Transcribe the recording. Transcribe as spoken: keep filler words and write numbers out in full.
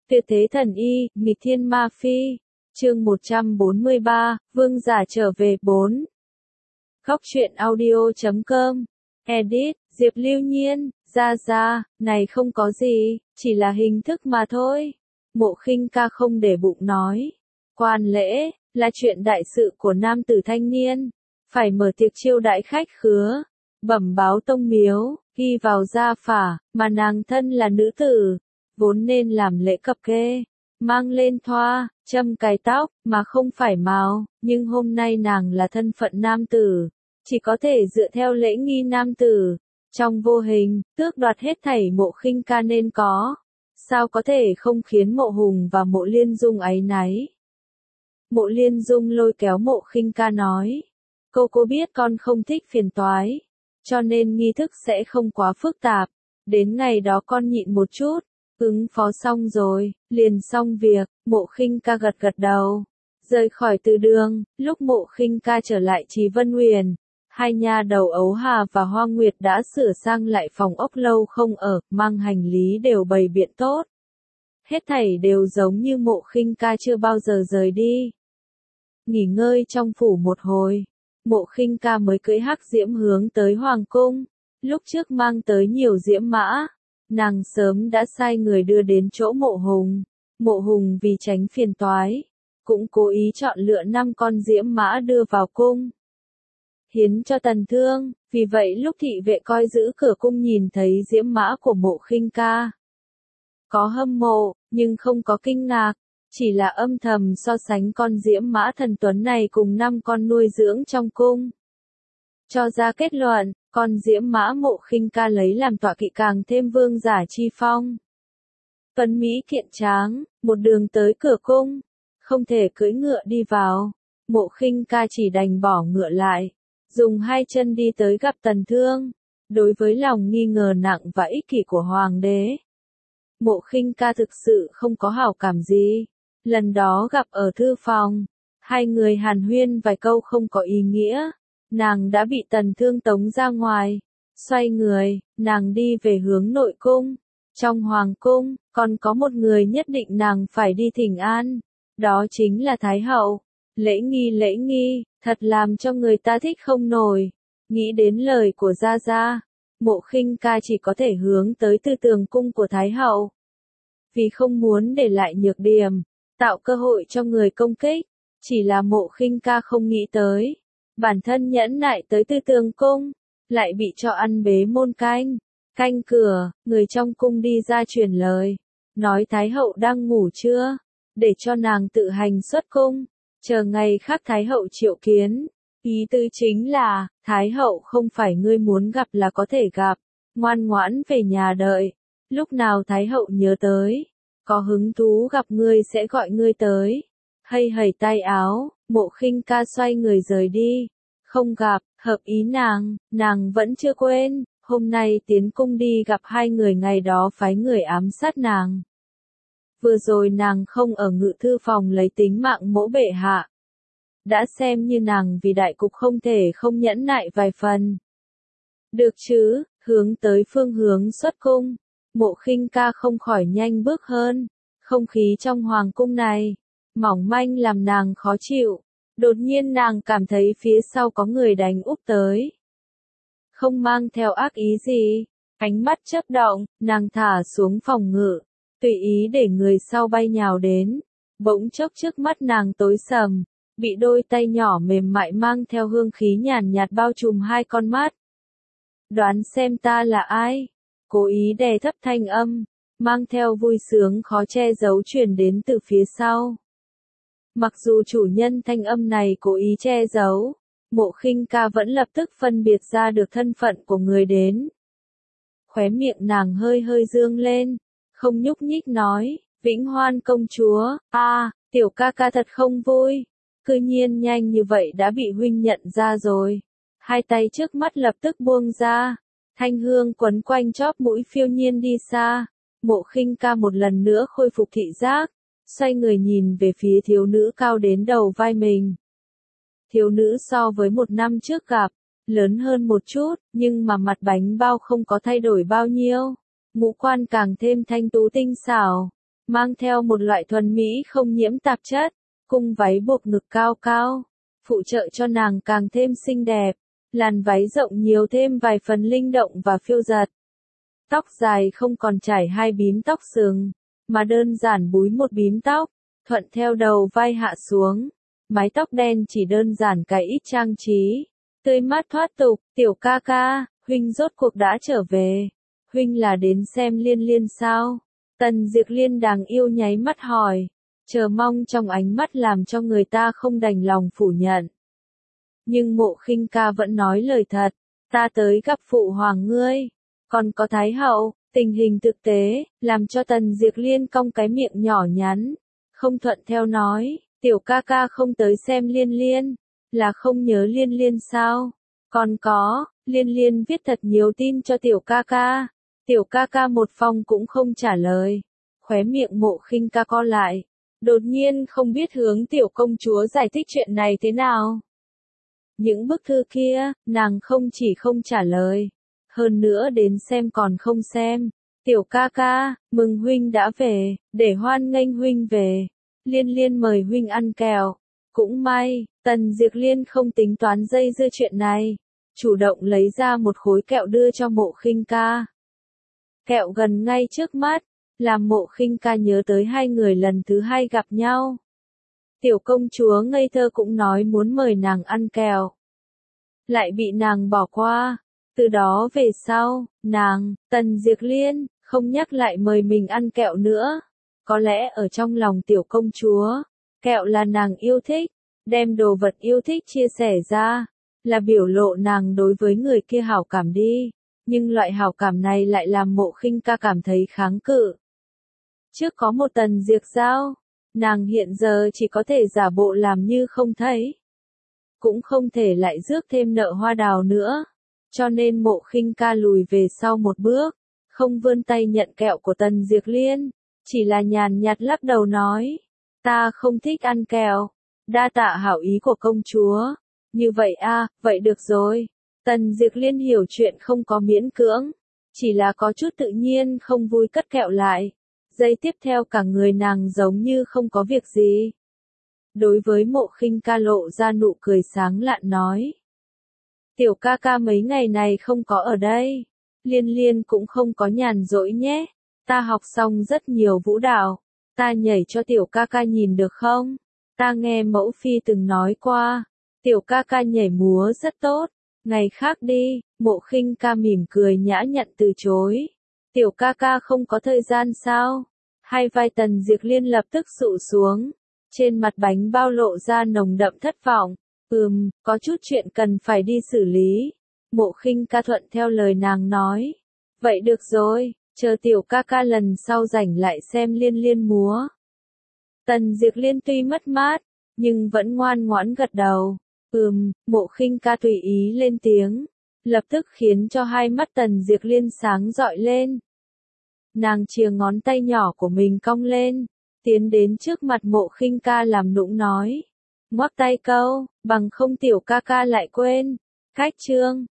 Tuyệt thế thần y, nghịch thiên ma phi. Chương một trăm bốn mươi ba, Vương giả trở về bốn. Góc truyện audio chấm com. Edit, Diệp Lưu Nhiên, ra ra, này không có gì, chỉ là hình thức mà thôi. Mộ Khinh Ca không để bụng nói. Quan lễ, là chuyện đại sự của nam tử thanh niên. Phải mở tiệc chiêu đãi khách khứa. Bẩm báo tông miếu, ghi vào gia phả, mà nàng thân là nữ tử. Vốn nên làm lễ cập kê. Mang lên thoa, châm cài tóc, mà không phải màu, nhưng hôm nay nàng là thân phận nam tử. Chỉ có thể dựa theo lễ nghi nam tử. Trong vô hình, tước đoạt hết thảy Mộ Khinh Ca nên có. Sao có thể không khiến Mộ Hùng và Mộ Liên Dung áy náy? Mộ Liên Dung lôi kéo Mộ Khinh Ca nói. Cô cô biết con không thích phiền toái. Cho nên nghi thức sẽ không quá phức tạp. Đến ngày đó con nhịn một chút. Ứng phó xong rồi, liền xong việc. Mộ Khinh Ca gật gật đầu. Rời khỏi từ đường, lúc Mộ Khinh Ca trở lại Trì Vân Huyền. Hai nha đầu Ấu Hà và Hoa Nguyệt đã sửa sang lại phòng ốc lâu không ở, mang hành lý đều bày biện tốt. Hết thảy đều giống như Mộ Khinh Ca chưa bao giờ rời đi. Nghỉ ngơi trong phủ một hồi, Mộ Khinh Ca mới cưỡi hắc diễm hướng tới Hoàng cung. Lúc trước mang tới nhiều diễm mã, nàng sớm đã sai người đưa đến chỗ Mộ Hùng. Mộ Hùng vì tránh phiền toái, cũng cố ý chọn lựa năm con diễm mã đưa vào cung. Hiến cho Tần Thương, vì vậy lúc thị vệ coi giữ cửa cung nhìn thấy diễm mã của Mộ Khinh Ca. Có hâm mộ, nhưng không có kinh ngạc, chỉ là âm thầm so sánh con diễm mã thần tuấn này cùng năm con nuôi dưỡng trong cung. Cho ra kết luận, con diễm mã Mộ Khinh Ca lấy làm tọa kỵ càng thêm vương giả chi phong. Tuấn Mỹ kiện tráng, một đường tới cửa cung, không thể cưỡi ngựa đi vào, Mộ Khinh Ca chỉ đành bỏ ngựa lại. Dùng hai chân đi tới gặp Tần Thương. Đối với lòng nghi ngờ nặng và ích kỷ của Hoàng đế, Mộ Khinh Ca thực sự không có hảo cảm gì. Lần đó gặp ở thư phòng, hai người hàn huyên vài câu không có ý nghĩa. Nàng đã bị Tần Thương tống ra ngoài. Xoay người, nàng đi về hướng nội cung. Trong Hoàng cung, còn có một người nhất định nàng phải đi thỉnh an. Đó chính là Thái Hậu. Lễ nghi lễ nghi, thật làm cho người ta thích không nổi. Nghĩ đến lời của Gia Gia, Mộ Khinh Ca chỉ có thể hướng tới tư tường cung của Thái Hậu. Vì không muốn để lại nhược điểm, tạo cơ hội cho người công kích, chỉ là Mộ Khinh Ca không nghĩ tới. Bản thân nhẫn nại tới tư tường cung, lại bị cho ăn bế môn canh. Canh cửa, người trong cung đi ra truyền lời. Nói Thái Hậu đang ngủ chưa, để cho nàng tự hành xuất cung. Chờ ngày khác Thái Hậu triệu kiến. Ý tứ chính là, Thái Hậu không phải ngươi muốn gặp là có thể gặp. Ngoan ngoãn về nhà đợi. Lúc nào Thái Hậu nhớ tới, có hứng thú gặp ngươi sẽ gọi ngươi tới. Hây hầy tay áo, Mộ Khinh Ca xoay người rời đi. Không gặp, hợp ý nàng, nàng vẫn chưa quên. Hôm nay tiến cung đi gặp hai người ngày đó phái người ám sát nàng. Vừa rồi nàng không ở ngự thư phòng lấy tính mạng Mỗ bệ hạ. Đã xem như nàng vì đại cục không thể không nhẫn nại vài phần. Được chứ, hướng tới phương hướng xuất cung. Mộ Khinh Ca không khỏi nhanh bước hơn. Không khí trong hoàng cung này, mỏng manh làm nàng khó chịu. Đột nhiên nàng cảm thấy phía sau có người đánh úp tới. Không mang theo ác ý gì. Ánh mắt chớp động, nàng thả xuống phòng ngự. Tùy ý để người sau bay nhào đến. Bỗng chốc trước mắt nàng tối sầm. Bị đôi tay nhỏ mềm mại mang theo hương khí nhàn nhạt bao trùm hai con mắt. Đoán xem ta là ai? Cố ý đè thấp thanh âm. Mang theo vui sướng khó che giấu truyền đến từ phía sau. Mặc dù chủ nhân thanh âm này cố ý che giấu, Mộ Khinh Ca vẫn lập tức phân biệt ra được thân phận của người đến. Khóe miệng nàng hơi hơi dương lên. Không nhúc nhích nói, Vĩnh Hoan công chúa, a à, tiểu ca ca thật không vui. Cư nhiên nhanh như vậy đã bị huynh nhận ra rồi. Hai tay trước mắt lập tức buông ra. Thanh hương quấn quanh chóp mũi phiêu nhiên đi xa. Mộ Khinh Ca một lần nữa khôi phục thị giác. Xoay người nhìn về phía thiếu nữ cao đến đầu vai mình. Thiếu nữ so với một năm trước gặp, lớn hơn một chút, nhưng mà mặt bánh bao không có thay đổi bao nhiêu. Ngũ quan càng thêm thanh tú tinh xảo. mang theo một loại thuần mỹ không nhiễm tạp chất, cung váy buộc ngực cao cao, phụ trợ cho nàng càng thêm xinh đẹp, làn váy rộng nhiều thêm vài phần linh động và phiêu dật. Tóc dài không còn trải hai bím tóc sừng, mà đơn giản búi một bím tóc, thuận theo đầu vai hạ xuống, mái tóc đen chỉ đơn giản cài ít trang trí, tươi mát thoát tục. Tiểu ca ca, huynh rốt cuộc đã trở về, huynh là đến xem Liên Liên sao? Tần Diệp Liên đáng yêu nháy mắt hỏi, chờ mong trong ánh mắt làm cho người ta không đành lòng phủ nhận. Nhưng Mộ Khinh ca vẫn nói lời thật, ta tới gặp phụ hoàng ngươi, còn có Thái hậu. Tình hình thực tế, làm cho Tần Diệp Liên cong cái miệng nhỏ nhắn, không thuận theo nói, tiểu ca ca không tới xem Liên Liên, là không nhớ Liên Liên sao? Còn có, Liên Liên viết thật nhiều tin cho tiểu ca ca, tiểu ca ca một phong cũng không trả lời. Khóe miệng Mộ Khinh ca co lại, đột nhiên không biết hướng tiểu công chúa giải thích chuyện này thế nào. Những bức thư kia, nàng không chỉ không trả lời, hơn nữa đến xem còn không xem. Tiểu ca ca, mừng huynh đã về, để hoan nghênh huynh về. Liên Liên mời huynh ăn kẹo. Cũng may, Tần Diệp Liên không tính toán dây dưa chuyện này, chủ động lấy ra một khối kẹo đưa cho Mộ Khinh ca. Kẹo gần ngay trước mắt, làm Mộ Khinh ca nhớ tới hai người lần thứ hai gặp nhau. Tiểu công chúa ngây thơ cũng nói muốn mời nàng ăn kẹo, lại bị nàng bỏ qua. Từ đó về sau, nàng, Tần Diệp Liên, không nhắc lại mời mình ăn kẹo nữa. Có lẽ ở trong lòng tiểu công chúa, kẹo là nàng yêu thích, đem đồ vật yêu thích chia sẻ ra, là biểu lộ nàng đối với người kia hảo cảm đi. Nhưng loại hảo cảm này lại làm Mộ Khinh ca cảm thấy kháng cự. Trước có một Tần Diệp Giao, nàng hiện giờ chỉ có thể giả bộ làm như không thấy, cũng không thể lại rước thêm nợ hoa đào nữa. Cho nên Mộ Khinh ca lùi về sau một bước, không vươn tay nhận kẹo của Tần Diệp Liên, chỉ là nhàn nhạt lắc đầu nói, ta không thích ăn kẹo, đa tạ hảo ý của công chúa. Như vậy a, vậy được rồi. Tần Diệp Liên hiểu chuyện không có miễn cưỡng, chỉ là có chút tự nhiên không vui cất kẹo lại. Giây tiếp theo cả người nàng giống như không có việc gì. Đối với Mộ Khinh ca lộ ra nụ cười sáng lạn nói, tiểu ca ca mấy ngày này không có ở đây, Liên Liên cũng không có nhàn rỗi nhé, ta học xong rất nhiều vũ đạo, ta nhảy cho tiểu ca ca nhìn được không? Ta nghe mẫu phi từng nói qua, tiểu ca ca nhảy múa rất tốt, ngày khác đi. Mộ Khinh ca mỉm cười nhã nhặn từ chối, tiểu ca ca không có thời gian sao? Hai vai Tần Diệp Liên lập tức sụ xuống, trên mặt bánh bao lộ ra nồng đậm thất vọng. Ừm, có chút chuyện cần phải đi xử lý. Mộ Khinh ca thuận theo lời nàng nói. Vậy được rồi, chờ tiểu ca ca lần sau rảnh lại xem Liên Liên múa. Tần Diệp Liên tuy mất mát, nhưng vẫn ngoan ngoãn gật đầu. Ừm, Mộ Khinh ca tùy ý lên tiếng, lập tức khiến cho hai mắt Tần Diệp Liên sáng rọi lên. Nàng chìa ngón tay nhỏ của mình cong lên, tiến đến trước mặt Mộ Khinh ca làm nũng nói. Ngoắc tay câu, bằng không tiểu ca ca lại quên. Cách chương